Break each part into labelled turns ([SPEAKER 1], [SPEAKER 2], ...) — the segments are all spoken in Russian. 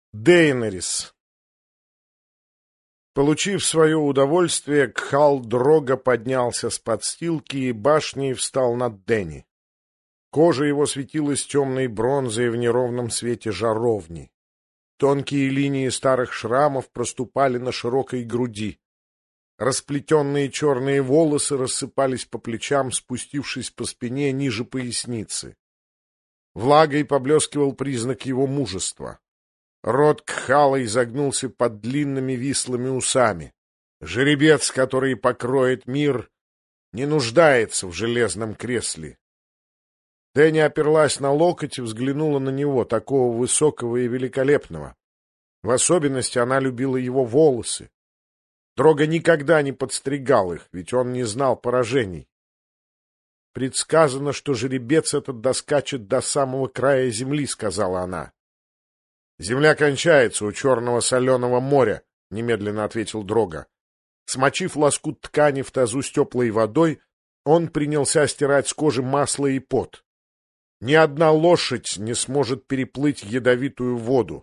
[SPEAKER 1] Дейнерис. Получив свое удовольствие, Кхал-Дрога поднялся с подстилки и башней встал над Дэнни. Кожа его светилась темной бронзой в неровном свете жаровни. Тонкие линии старых шрамов проступали на широкой груди. Расплетенные черные волосы рассыпались по плечам, спустившись по спине ниже поясницы. Влагой поблескивал признак его мужества. Рот Кхала изогнулся под длинными вислыми усами. Жеребец, который покроет мир, не нуждается в железном кресле. Дэнни оперлась на локоть и взглянула на него, такого высокого и великолепного. В особенности она любила его волосы. Дрога никогда не подстригал их, ведь он не знал поражений. «Предсказано, что жеребец этот доскачет до самого края земли», — сказала она. «Земля кончается у Черного соленого моря», — немедленно ответил Дрога. Смочив лоскут ткани в тазу с теплой водой, он принялся стирать с кожи масло и пот. Ни одна лошадь не сможет переплыть ядовитую воду.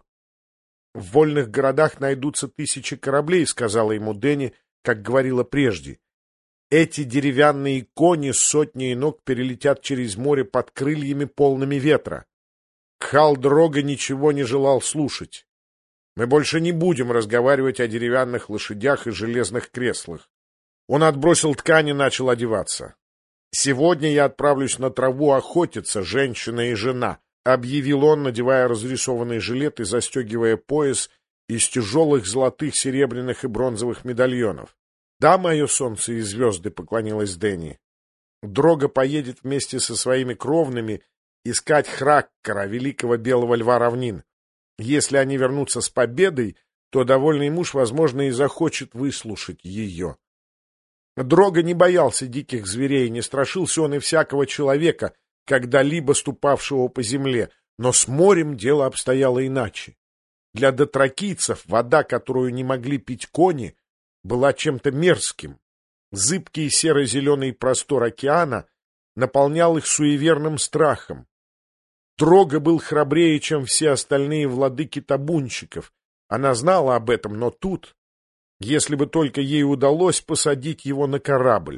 [SPEAKER 1] «В вольных городах найдутся тысячи кораблей», — сказала ему Дэнни, как говорила прежде. «Эти деревянные кони с сотней ног перелетят через море под крыльями, полными ветра». Кхал-Дрога ничего не желал слушать. «Мы больше не будем разговаривать о деревянных лошадях и железных креслах». Он отбросил ткань и начал одеваться. «Сегодня я отправлюсь на траву охотиться, женщина и жена», — объявил он, надевая разрисованный жилет и застегивая пояс из тяжелых золотых, серебряных и бронзовых медальонов. «Да, мое солнце и звезды», — поклонилась Дэнни. «Дрога поедет вместе со своими кровными искать Храккара, великого белого льва равнин. Если они вернутся с победой, то довольный муж, возможно, и захочет выслушать ее». Дрога не боялся диких зверей, не страшился он и всякого человека, когда-либо ступавшего по земле, но с морем дело обстояло иначе. Для дотракийцев вода, которую не могли пить кони, была чем-то мерзким. Зыбкий серо-зеленый простор океана наполнял их суеверным страхом. Дрога был храбрее, чем все остальные владыки табунщиков. Она знала об этом, но тут, если бы только ей удалось посадить его на корабль.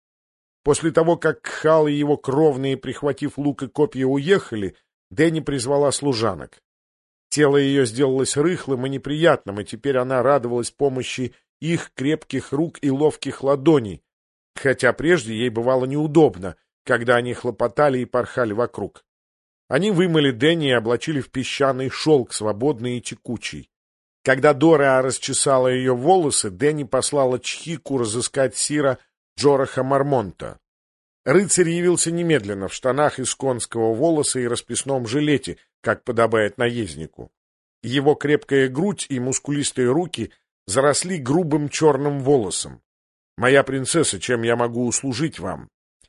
[SPEAKER 1] После того, как Кхал и его кровные, прихватив лук и копья, уехали, Дэнни призвала служанок. Тело ее сделалось рыхлым и неприятным, и теперь она радовалась помощи их крепких рук и ловких ладоней, хотя прежде ей бывало неудобно, когда они хлопотали и порхали вокруг. Они вымыли Дэнни и облачили в песчаный шелк, свободный и текучий. Когда Дора расчесала ее волосы, Дэнни послала Чхику разыскать сира Джораха Мармонта. Рыцарь явился немедленно в штанах из конского волоса и расписном жилете, как подобает наезднику. Его крепкая грудь и мускулистые руки заросли грубым черным волосом. «Моя принцесса, чем я могу услужить вам?»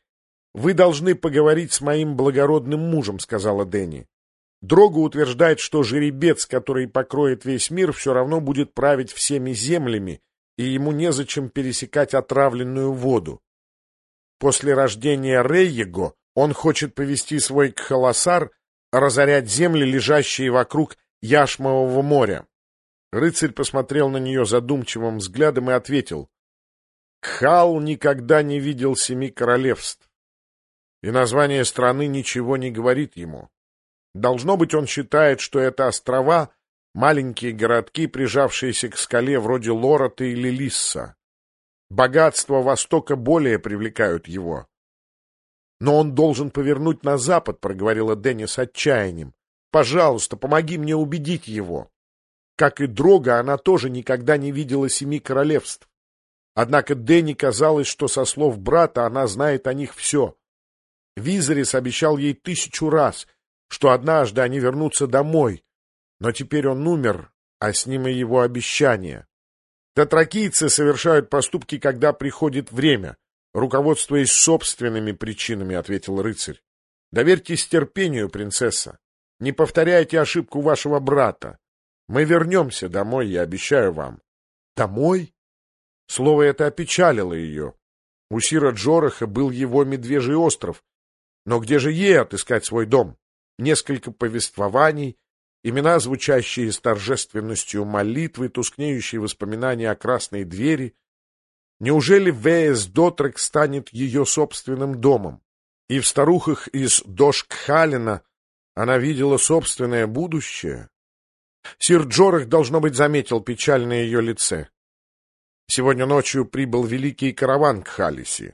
[SPEAKER 1] «Вы должны поговорить с моим благородным мужем», — сказала Дэнни. «Дрога утверждает, что жеребец, который покроет весь мир, все равно будет править всеми землями, и ему незачем пересекать отравленную воду. После рождения Рейего он хочет повести свой Кхаласар разорять земли, лежащие вокруг Яшмового моря». Рыцарь посмотрел на нее задумчивым взглядом и ответил: «Кхал никогда не видел 7 королевств, и название страны ничего не говорит ему. Должно быть, он считает, что это острова, маленькие городки, прижавшиеся к скале вроде Лорота или Лисса. Богатства Востока более привлекают его». «Но он должен повернуть на запад», — проговорила Дэнни с отчаянием. «Пожалуйста, помоги мне убедить его». Как и Дрога, она тоже никогда не видела 7 королевств. Однако Дэнни казалось, что со слов брата она знает о них все. Визерис обещал ей 1000 раз, что однажды они вернутся домой, но теперь он умер, а с ним и его обещание. Дотракийцы совершают поступки, когда приходит время, руководствуясь собственными причинами, — ответил рыцарь. Доверьтесь терпению, принцесса. Не повторяйте ошибку вашего брата. Мы вернемся домой, я обещаю вам. Домой? Слово это опечалило ее. У сира Джораха был его Медвежий остров. Но где же ей отыскать свой дом? Несколько повествований, имена, звучащие с торжественностью молитвы, тускнеющие воспоминания о красной двери. Неужели Веес-Дотрек станет ее собственным домом? И в старухах из Дош-Кхалена она видела собственное будущее? Сир Джорах, должно быть, заметил печаль на ее лице. Сегодня ночью прибыл великий караван к Халиси.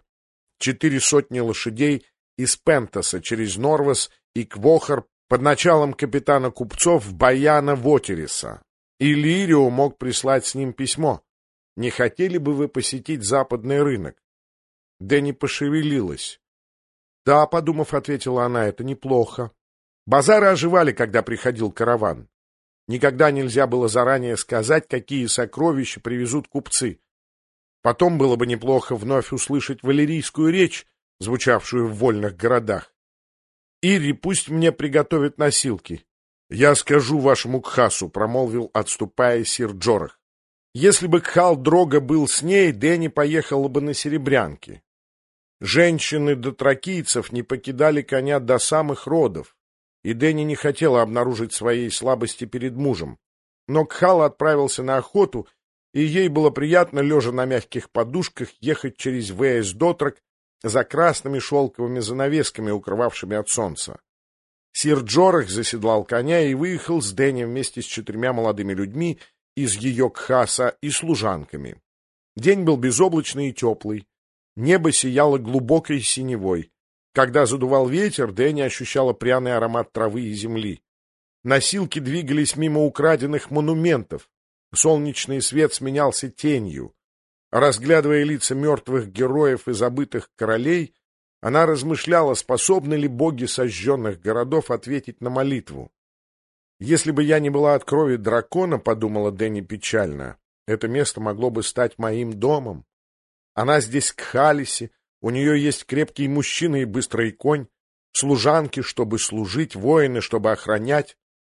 [SPEAKER 1] 400 лошадей из Пентаса через Норвас и Квохор под началом капитана купцов Баяна Вотериса. И Лирио мог прислать с ним письмо. Не хотели бы вы посетить западный рынок? Дэнни пошевелилась. Да, подумав, ответила она, это неплохо. Базары оживали, когда приходил караван. Никогда нельзя было заранее сказать, какие сокровища привезут купцы. Потом было бы неплохо вновь услышать валерийскую речь, звучавшую в вольных городах. Ири, пусть мне приготовят носилки. Я скажу вашему Кхасу, промолвил, отступая сир Джорах. Если бы Кхал-Дрога был с ней, Дэнни поехала бы на серебрянке. Женщины дотракийцев не покидали коня до самых родов, и Дэнни не хотела обнаружить своей слабости перед мужем. Но Кхал отправился на охоту, и ей было приятно, лежа на мягких подушках, ехать через Веес-Дотрек за красными шелковыми занавесками, укрывавшими от солнца. Сир Джорах заседлал коня и выехал с Дэнни вместе с 4 молодыми людьми из ее Кхаса и служанками. День был безоблачный и теплый. Небо сияло глубокой синевой. Когда задувал ветер, Дэнни ощущала пряный аромат травы и земли. Носилки двигались мимо украденных монументов. Солнечный свет сменялся тенью. Разглядывая лица мертвых героев и забытых королей, она размышляла, способны ли боги сожженных городов ответить на молитву. «Если бы я не была от крови дракона, — подумала Дэнни печально, — это место могло бы стать моим домом. Она здесь к Халисе, у нее есть крепкий мужчина и быстрый конь, служанки, чтобы служить, воины, чтобы охранять.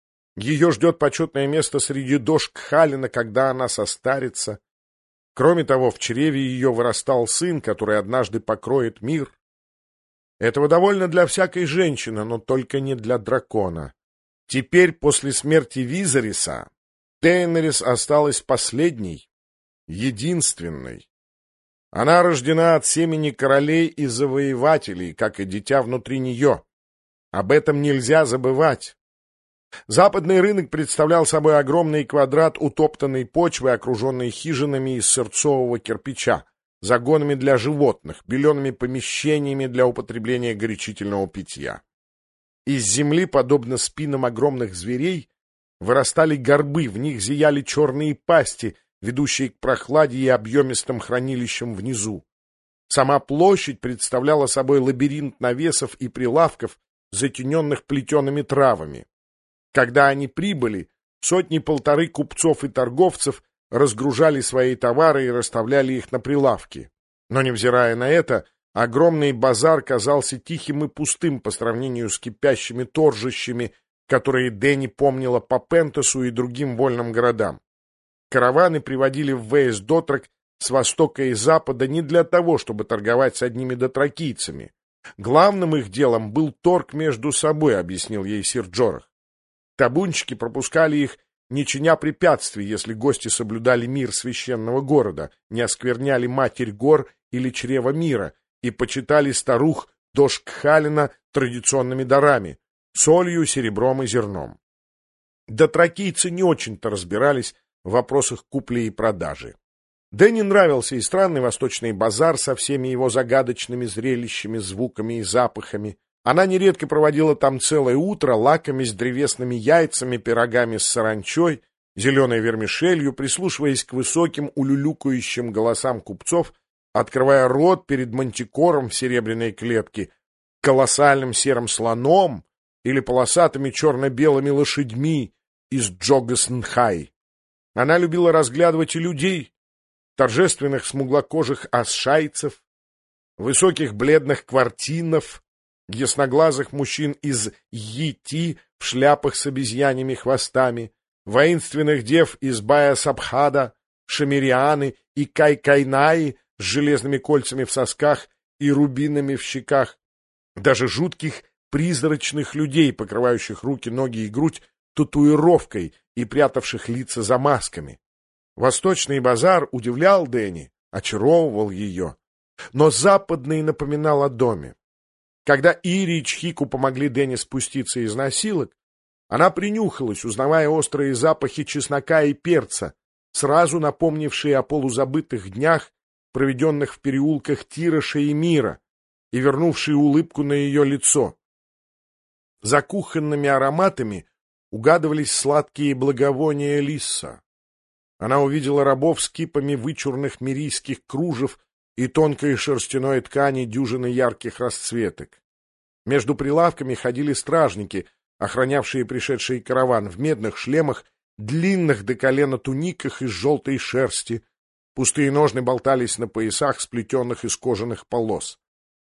[SPEAKER 1] Ее ждет почетное место среди Дош-Кхалена, когда она состарится. Кроме того, в чреве ее вырастал сын, который однажды покроет мир. Этого довольно для всякой женщины, но только не для дракона. Теперь, после смерти Визериса, Дейенерис осталась последней, единственной. Она рождена от семени королей и завоевателей, как и дитя внутри нее. Об этом нельзя забывать. Западный рынок представлял собой огромный квадрат утоптанной почвы, окруженный хижинами из сырцового кирпича, загонами для животных, белеными помещениями для употребления горячительного питья. Из земли, подобно спинам огромных зверей, вырастали горбы, в них зияли черные пасти, ведущие к прохладе и объемистым хранилищам внизу. Сама площадь представляла собой лабиринт навесов и прилавков, затененных плетеными травами. Когда они прибыли, 100-1.5 купцов и торговцев разгружали свои товары и расставляли их на прилавки. Но, невзирая на это, огромный базар казался тихим и пустым по сравнению с кипящими торжищами, которые Дэнни помнила по Пентасу и другим вольным городам. Караваны приводили в Веес-Дотрек с востока и запада не для того, чтобы торговать с одними дотракийцами. Главным их делом был торг между собой, объяснил ей сир Джорах. Табунщики пропускали их, не чиня препятствий, если гости соблюдали мир священного города, не оскверняли матерь гор или чрево мира и почитали старух Дош-Кхалена традиционными дарами — солью, серебром и зерном. Дотракийцы не очень-то разбирались в вопросах купли и продажи. Дэнни нравился и странный восточный базар со всеми его загадочными зрелищами, звуками и запахами. Она нередко проводила там целое утро, лакомясь древесными яйцами, пирогами с саранчой, зеленой вермишелью, прислушиваясь к высоким улюлюкающим голосам купцов, открывая рот перед мантикором в серебряной клетке, колоссальным серым слоном или полосатыми черно-белыми лошадьми из Джогаснхай. Она любила разглядывать и людей, торжественных смуглокожих асшайцев, высоких бледных квартинов, ясноглазых мужчин из Йити в шляпах с обезьяньими хвостами, воинственных дев из Бая-Сабхада, Шамирианы и Кайкайнаи с железными кольцами в сосках и рубинами в щеках, даже жутких призрачных людей, покрывающих руки, ноги и грудь татуировкой и прятавших лица за масками. Восточный базар удивлял Дэнни, очаровывал ее, но западный напоминал о доме. Когда Ири и Чхику помогли Дэнни спуститься из носилок, она принюхалась, узнавая острые запахи чеснока и перца, сразу напомнившие о полузабытых днях, проведенных в переулках Тироша и Мира, и вернувшие улыбку на ее лицо. За кухонными ароматами угадывались сладкие благовония лисса. Она увидела рабов с кипами вычурных мирийских кружев и тонкой шерстяной ткани дюжины ярких расцветок. Между прилавками ходили стражники, охранявшие пришедший караван, в медных шлемах, длинных до колена туниках из желтой шерсти. Пустые ножны болтались на поясах, сплетенных из кожаных полос.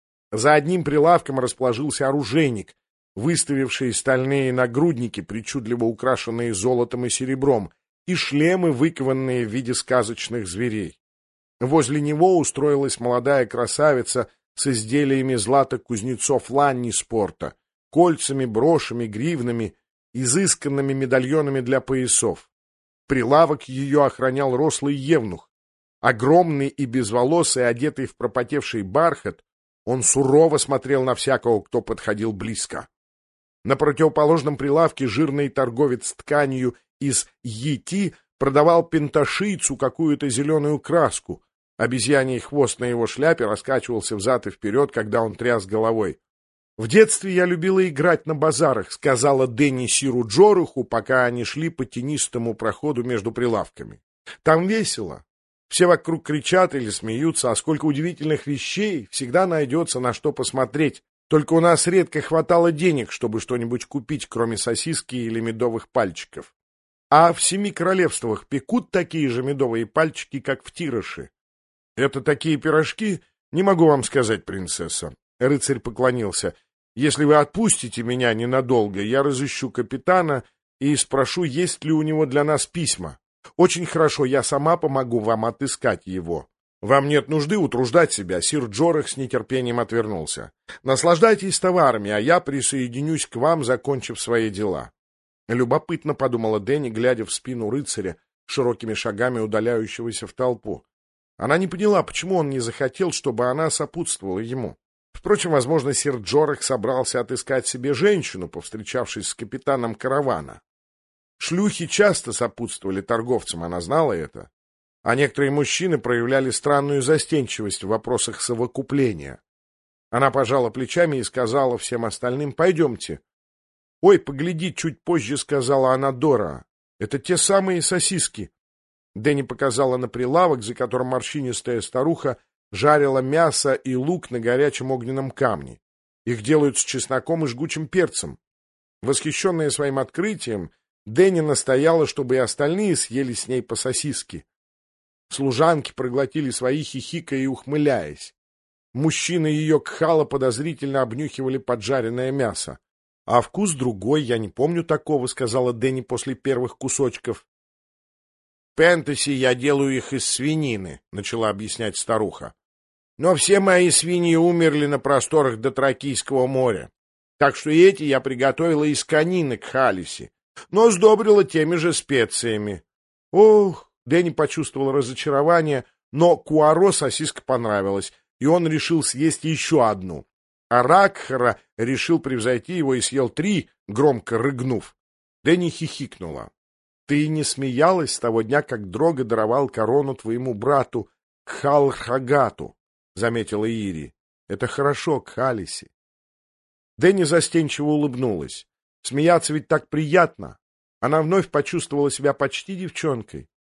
[SPEAKER 1] За одним прилавком расположился оружейник, выставивший стальные нагрудники, причудливо украшенные золотом и серебром, и шлемы, выкованные в виде сказочных зверей. Возле него устроилась молодая красавица с изделиями златокузнецов Ланниспорта, кольцами, брошами, гривнами, изысканными медальонами для поясов. Прилавок ее охранял рослый евнух. Огромный и безволосый, одетый в пропотевший бархат, он сурово смотрел на всякого, кто подходил близко. На противоположном прилавке жирный торговец тканью из йети продавал пенташийцу какую-то зеленую краску. Обезьяний хвост на его шляпе раскачивался взад и вперед, когда он тряс головой. «В детстве я любила играть на базарах», — сказала Дэнни Сиру Джоруху, пока они шли по тенистому проходу между прилавками. «Там весело. Все вокруг кричат или смеются, а сколько удивительных вещей, всегда найдется на что посмотреть. Только у нас редко хватало денег, чтобы что-нибудь купить, кроме сосиски или медовых пальчиков. А в 7 королевствах пекут такие же медовые пальчики, как в Тироше». «Это такие пирожки? Не могу вам сказать, принцесса». Рыцарь поклонился. «Если вы отпустите меня ненадолго, я разыщу капитана и спрошу, есть ли у него для нас письма. Очень хорошо, я сама помогу вам отыскать его». «Вам нет нужды утруждать себя», — сир Джорах с нетерпением отвернулся. «Наслаждайтесь товарами, а я присоединюсь к вам, закончив свои дела». Любопытно, — подумала Дэнни, глядя в спину рыцаря, широкими шагами удаляющегося в толпу. Она не поняла, почему он не захотел, чтобы она сопутствовала ему. Впрочем, возможно, сир Джорах собрался отыскать себе женщину, повстречавшись с капитаном каравана. Шлюхи часто сопутствовали торговцам, она знала это. А некоторые мужчины проявляли странную застенчивость в вопросах совокупления. Она пожала плечами и сказала всем остальным: «Пойдемте». «Ой, погляди», — чуть позже сказала она Дора. «Это те самые сосиски». Дэнни показала на прилавок, за которым морщинистая старуха жарила мясо и лук на горячем огненном камне. Их делают с чесноком и жгучим перцем. Восхищенная своим открытием, Дэнни настояла, чтобы и остальные съели с ней по сосиске. Служанки проглотили свои, хихикая и ухмыляясь. Мужчины ее кхала подозрительно обнюхивали поджаренное мясо. «А вкус другой, я не помню такого», — сказала Дэнни после первых кусочков. «Пентаси я делаю их из свинины», — начала объяснять старуха. «Но все мои свиньи умерли на просторах Дотракийского моря, так что и эти я приготовила из конины к халиси, но сдобрила теми же специями». «Ох!» — Дэнни почувствовал разочарование, но Куаро сосиска понравилась, и он решил съесть еще одну. А Ракхара решил превзойти его и съел 3, громко рыгнув. Дэнни хихикнула. «Ты не смеялась с того дня, как Дрога даровал корону твоему брату Кхалхагату», — заметила Ири. «Это хорошо, Кхалиси». Дэнни застенчиво улыбнулась. Смеяться ведь так приятно. Она вновь почувствовала себя почти девчонкой.